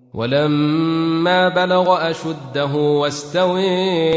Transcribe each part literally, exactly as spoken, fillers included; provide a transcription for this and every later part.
ولما بلغ أشده واستوى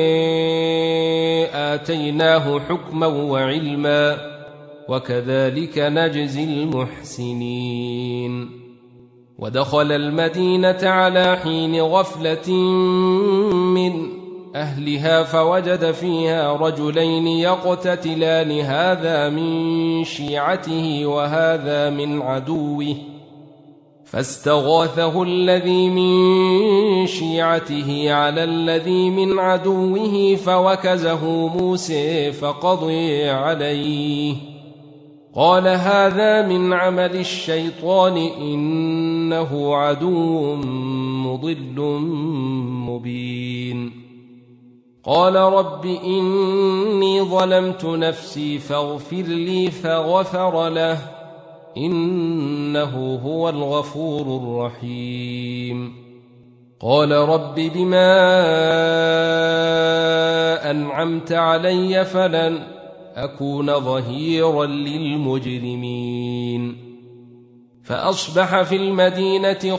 آتيناه حكما وعلما وكذلك نجزي المحسنين. ودخل المدينة على حين غفلة من أهلها فوجد فيها رجلين يقتتلان هذا من شيعته وهذا من عدوه فاستغاثه الذي من شيعته على الذي من عدوه فوكزه موسى فقضي عليه قال هذا من عمل الشيطان إنه عدو مضل مبين. قال رب إني ظلمت نفسي فاغفر لي فغفر له إنه هو الغفور الرحيم. قال رب بما أنعمت علي فلن أكون ظهيرا للمجرمين. فأصبح في المدينة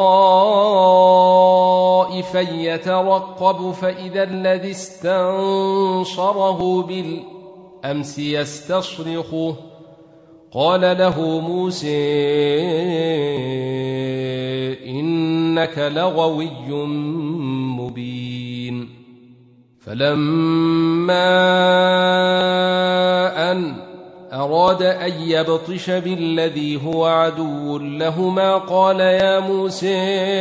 خائفا يترقب فإذا الذي استنصره بالأمس يستصرخه قال له موسى إنك لغوي مبين. فلما أن أراد أن يبطش بالذي هو عدو لهما قال يا موسى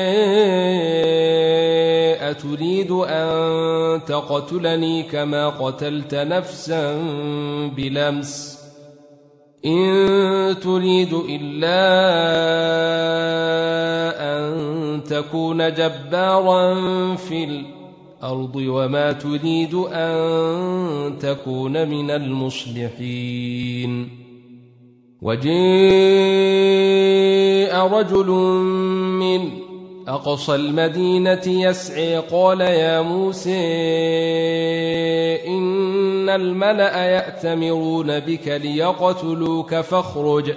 أتريد أن تقتلني كما قتلت نفسا بالأمس إن تريد إلا أن تكون جبارا في الأرض وما تريد أن تكون من المصلحين. وجاء رجل من أقصى المدينة يسعى قال يا موسى إن الملأ يأتمرون بك ليقتلوك فاخرج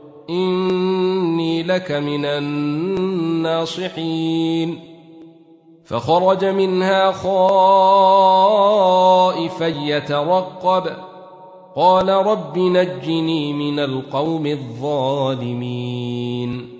إني لك من الناصحين. فخرج منها خائفا يترقب قال رب نجني من القوم الظالمين.